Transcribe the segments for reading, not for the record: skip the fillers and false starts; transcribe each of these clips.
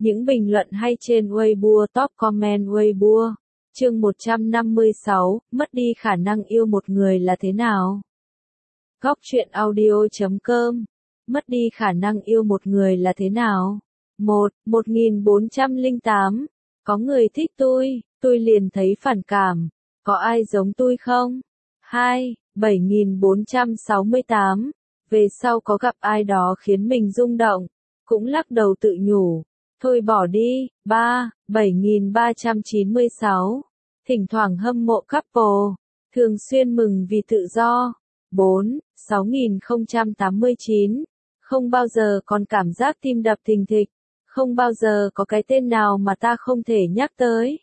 Những bình luận hay trên Weibo, top comment Weibo. Chương 156, mất đi khả năng yêu một người là thế nào? Góc truyện audio.com. Mất đi khả năng yêu một người là thế nào? 1408. Có người thích tôi liền thấy phản cảm. Có ai giống tôi không? 7468. Về sau có gặp ai đó khiến mình rung động, cũng lắc đầu tự nhủ, thôi bỏ đi. 7396. Thỉnh thoảng hâm mộ couple, thường xuyên mừng vì tự do. 6089. Không bao giờ còn cảm giác tim đập thình thịch, không bao giờ có cái tên nào mà ta không thể nhắc tới.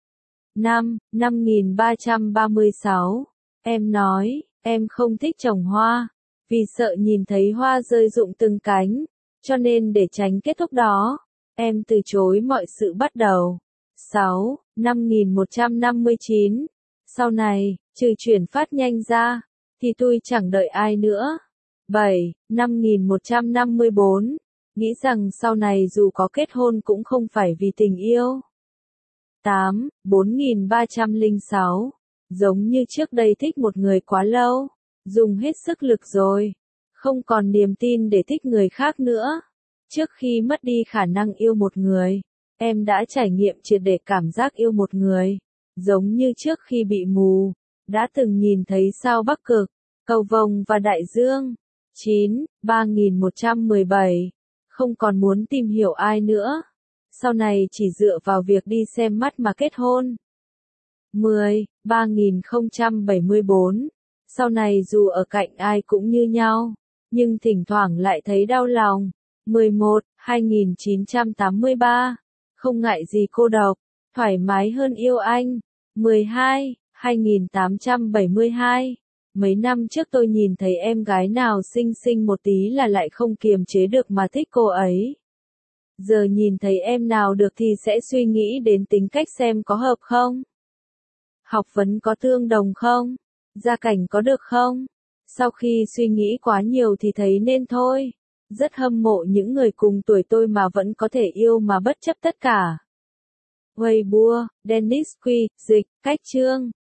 5336. Em nói, em không thích trồng hoa, vì sợ nhìn thấy hoa rơi rụng từng cánh, cho nên để tránh kết thúc đó, em từ chối mọi sự bắt đầu. 5159. Sau này, trừ chuyển phát nhanh ra, thì tôi chẳng đợi ai nữa. 5154. Nghĩ rằng sau này dù có kết hôn cũng không phải vì tình yêu. 4306. Giống như trước đây thích một người quá lâu, dùng hết sức lực rồi, không còn niềm tin để thích người khác nữa. Trước khi mất đi khả năng yêu một người, em đã trải nghiệm triệt để cảm giác yêu một người, giống như trước khi bị mù, đã từng nhìn thấy sao Bắc Cực, cầu vồng và đại dương. 3117. Không còn muốn tìm hiểu ai nữa. Sau này chỉ dựa vào việc đi xem mắt mà kết hôn. 3074. Sau này dù ở cạnh ai cũng như nhau, nhưng thỉnh thoảng lại thấy đau lòng. 2983. Không ngại gì cô độc, thoải mái hơn yêu anh. 2872. Mấy năm trước tôi nhìn thấy em gái nào xinh xinh một tí là lại không kiềm chế được mà thích cô ấy. Giờ nhìn thấy em nào được thì sẽ suy nghĩ đến tính cách xem có hợp không? Học vấn có tương đồng không? Gia cảnh có được không? Sau khi suy nghĩ quá nhiều thì thấy nên thôi. Rất hâm mộ những người cùng tuổi tôi mà vẫn có thể yêu mà bất chấp tất cả. Weibo, Dennis Quy, dịch, cách chương.